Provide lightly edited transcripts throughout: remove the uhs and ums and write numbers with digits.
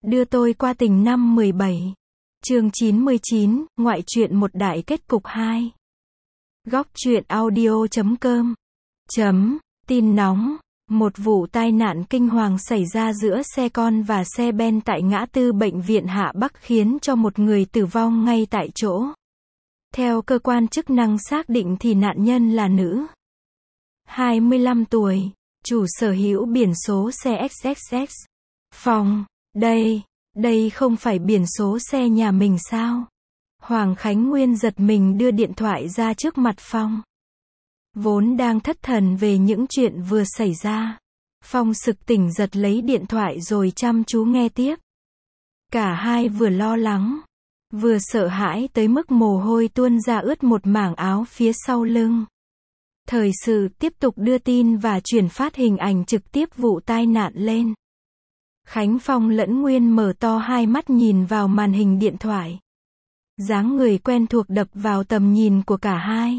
Đưa tôi qua tình năm 17. Chương 99, ngoại truyện một đại kết cục 2. Góc truyện audio.com. Tin nóng. Một vụ tai nạn kinh hoàng xảy ra giữa xe con và xe ben tại ngã tư bệnh viện Hạ Bắc khiến cho một người tử vong ngay tại chỗ. Theo cơ quan chức năng xác định thì nạn nhân là nữ. 25 tuổi, chủ sở hữu biển số xe XXX. Phong, đây không phải biển số xe nhà mình sao? Hoàng Khánh Nguyên giật mình đưa điện thoại ra trước mặt Phong. Vốn đang thất thần về những chuyện vừa xảy ra. Phong sực tỉnh giật lấy điện thoại rồi chăm chú nghe tiếp. Cả hai vừa lo lắng, vừa sợ hãi tới mức mồ hôi tuôn ra ướt một mảng áo phía sau lưng. Thời sự tiếp tục đưa tin và chuyển phát hình ảnh trực tiếp vụ tai nạn lên. Khánh Phong lẫn Nguyên mở to hai mắt nhìn vào màn hình điện thoại. Dáng người quen thuộc đập vào tầm nhìn của cả hai.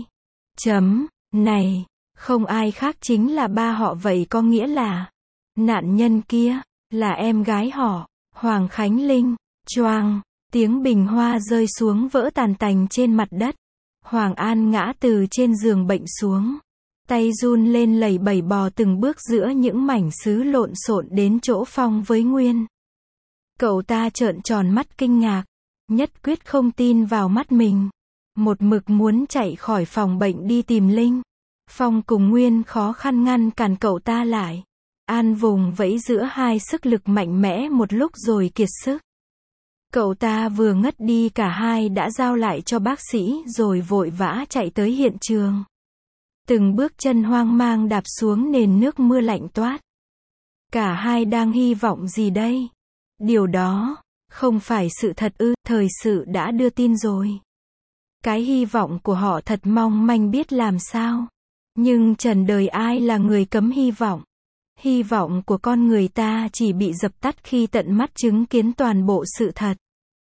Này, không ai khác chính là ba họ, vậy có nghĩa là nạn nhân kia là em gái họ, Hoàng Khánh Linh. Choang, tiếng bình hoa rơi xuống vỡ tàn tành trên mặt đất. Hoàng An ngã từ trên giường bệnh xuống. Tay run lên lẩy bẩy bò từng bước giữa những mảnh sứ lộn xộn đến chỗ Phong với Nguyên. Cậu ta trợn tròn mắt kinh ngạc, nhất quyết không tin vào mắt mình. Một mực muốn chạy khỏi phòng bệnh đi tìm Linh. Phong cùng Nguyên khó khăn ngăn cản cậu ta lại. An vùng vẫy giữa hai sức lực mạnh mẽ một lúc rồi kiệt sức. Cậu ta vừa ngất đi cả hai đã giao lại cho bác sĩ rồi vội vã chạy tới hiện trường. Từng bước chân hoang mang đạp xuống nền nước mưa lạnh toát. Cả hai đang hy vọng gì đây? Điều đó không phải sự thật ư? Thời sự đã đưa tin rồi. Cái hy vọng của họ thật mong manh biết làm sao. Nhưng trần đời ai là người cấm hy vọng. Hy vọng của con người ta chỉ bị dập tắt khi tận mắt chứng kiến toàn bộ sự thật.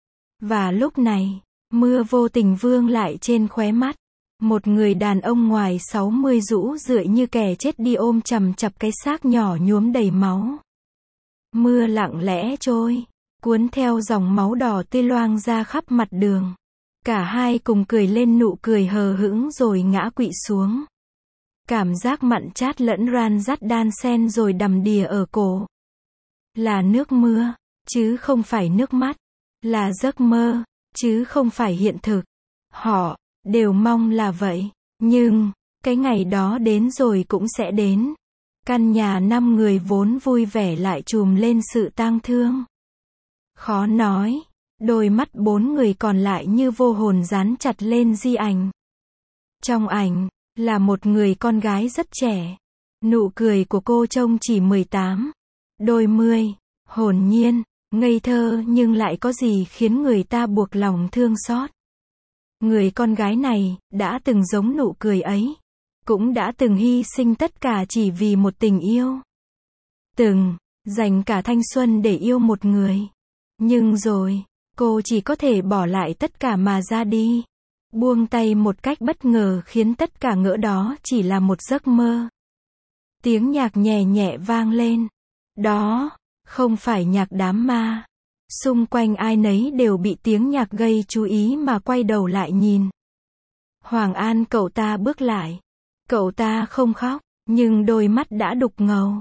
Và lúc này, mưa vô tình vương lại trên khóe mắt. Một người đàn ông ngoài 60 rũ rượi như kẻ chết đi ôm chầm chặp cái xác nhỏ nhuốm đầy máu. Mưa lặng lẽ trôi, cuốn theo dòng máu đỏ tươi loang ra khắp mặt đường. Cả hai cùng cười lên nụ cười hờ hững rồi ngã quỵ xuống. Cảm giác mặn chát lẫn ran rắt đan xen rồi đầm đìa ở cổ. Là nước mưa, chứ không phải nước mắt. Là giấc mơ, chứ không phải hiện thực. Họ đều mong là vậy. Nhưng, cái ngày đó đến rồi cũng sẽ đến. Căn nhà 5 người vốn vui vẻ lại trùm lên sự tang thương. Khó nói, đôi mắt 4 người còn lại như vô hồn dán chặt lên di ảnh. Trong ảnh, là một người con gái rất trẻ. Nụ cười của cô trông chỉ 18. Đôi mươi, hồn nhiên, ngây thơ nhưng lại có gì khiến người ta buộc lòng thương xót. Người con gái này, đã từng giống nụ cười ấy. Cũng đã từng hy sinh tất cả chỉ vì một tình yêu. Từng, dành cả thanh xuân để yêu một người. Nhưng rồi, cô chỉ có thể bỏ lại tất cả mà ra đi. Buông tay một cách bất ngờ khiến tất cả ngỡ đó chỉ là một giấc mơ. Tiếng nhạc nhẹ nhẹ vang lên. Đó, không phải nhạc đám ma. Xung quanh ai nấy đều bị tiếng nhạc gây chú ý mà quay đầu lại nhìn. Hoàng An cậu ta bước lại. Cậu ta không khóc, nhưng đôi mắt đã đục ngầu.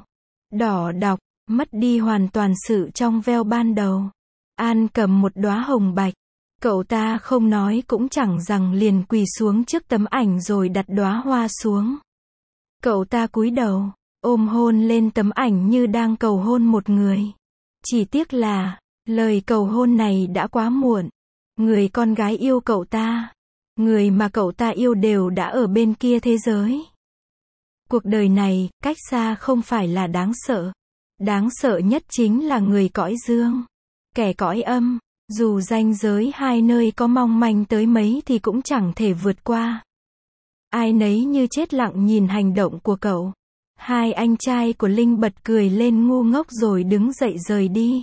Đỏ đọc, mất đi hoàn toàn sự trong veo ban đầu. An cầm một đóa hồng bạch. Cậu ta không nói cũng chẳng rằng liền quỳ xuống trước tấm ảnh rồi đặt đóa hoa xuống. Cậu ta cúi đầu, ôm hôn lên tấm ảnh như đang cầu hôn một người. Chỉ tiếc là, lời cầu hôn này đã quá muộn. Người con gái yêu cậu ta, người mà cậu ta yêu đều đã ở bên kia thế giới. Cuộc đời này, cách xa không phải là đáng sợ. Đáng sợ nhất chính là người cõi dương. Kẻ cõi âm, dù ranh giới hai nơi có mong manh tới mấy thì cũng chẳng thể vượt qua. Ai nấy như chết lặng nhìn hành động của cậu. Hai anh trai của Linh bật cười lên ngu ngốc rồi đứng dậy rời đi.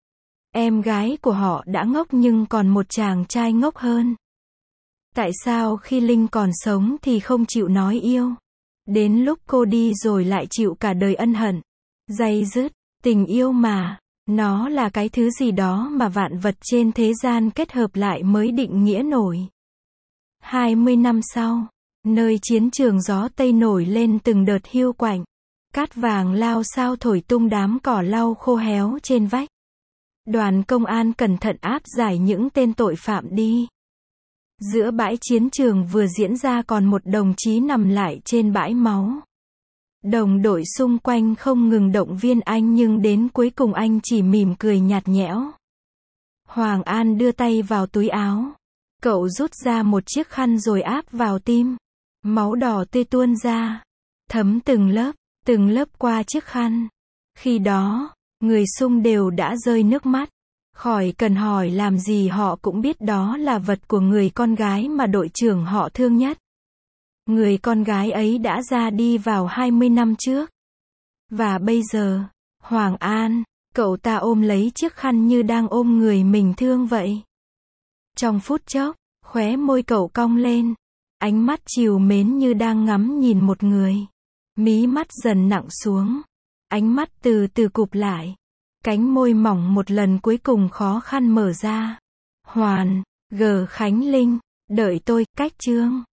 Em gái của họ đã ngốc nhưng còn một chàng trai ngốc hơn. Tại sao khi Linh còn sống thì không chịu nói yêu? Đến lúc cô đi rồi lại chịu cả đời ân hận, day dứt, tình yêu mà, Nó là cái thứ gì đó mà vạn vật trên thế gian kết hợp lại mới định nghĩa nổi. 20 năm sau, nơi chiến trường gió Tây nổi lên từng đợt hiu quạnh. Cát vàng lao sao thổi tung đám cỏ lau khô héo trên vách. Đoàn công an cẩn thận áp giải những tên tội phạm đi. Giữa bãi chiến trường vừa diễn ra còn một đồng chí nằm lại trên bãi máu. Đồng đội xung quanh không ngừng động viên anh nhưng đến cuối cùng anh chỉ mỉm cười nhạt nhẽo. Hoàng An đưa tay vào túi áo. Cậu rút ra một chiếc khăn rồi áp vào tim. Máu đỏ tươi tuôn ra. Thấm từng lớp qua chiếc khăn. Khi đó, người xung đều đã rơi nước mắt. Khỏi cần hỏi làm gì họ cũng biết đó là vật của người con gái mà đội trưởng họ thương nhất. Người con gái ấy đã ra đi vào 20 năm trước. Và bây giờ, Hoàng An, cậu ta ôm lấy chiếc khăn như đang ôm người mình thương vậy. Trong phút chốc, khóe môi cậu cong lên. Ánh mắt trìu mến như đang ngắm nhìn một người. Mí mắt dần nặng xuống. Ánh mắt từ từ cụp lại. Cánh môi mỏng một lần cuối cùng khó khăn mở ra. Hoàn, G. Khánh Linh, đợi tôi, cách chương.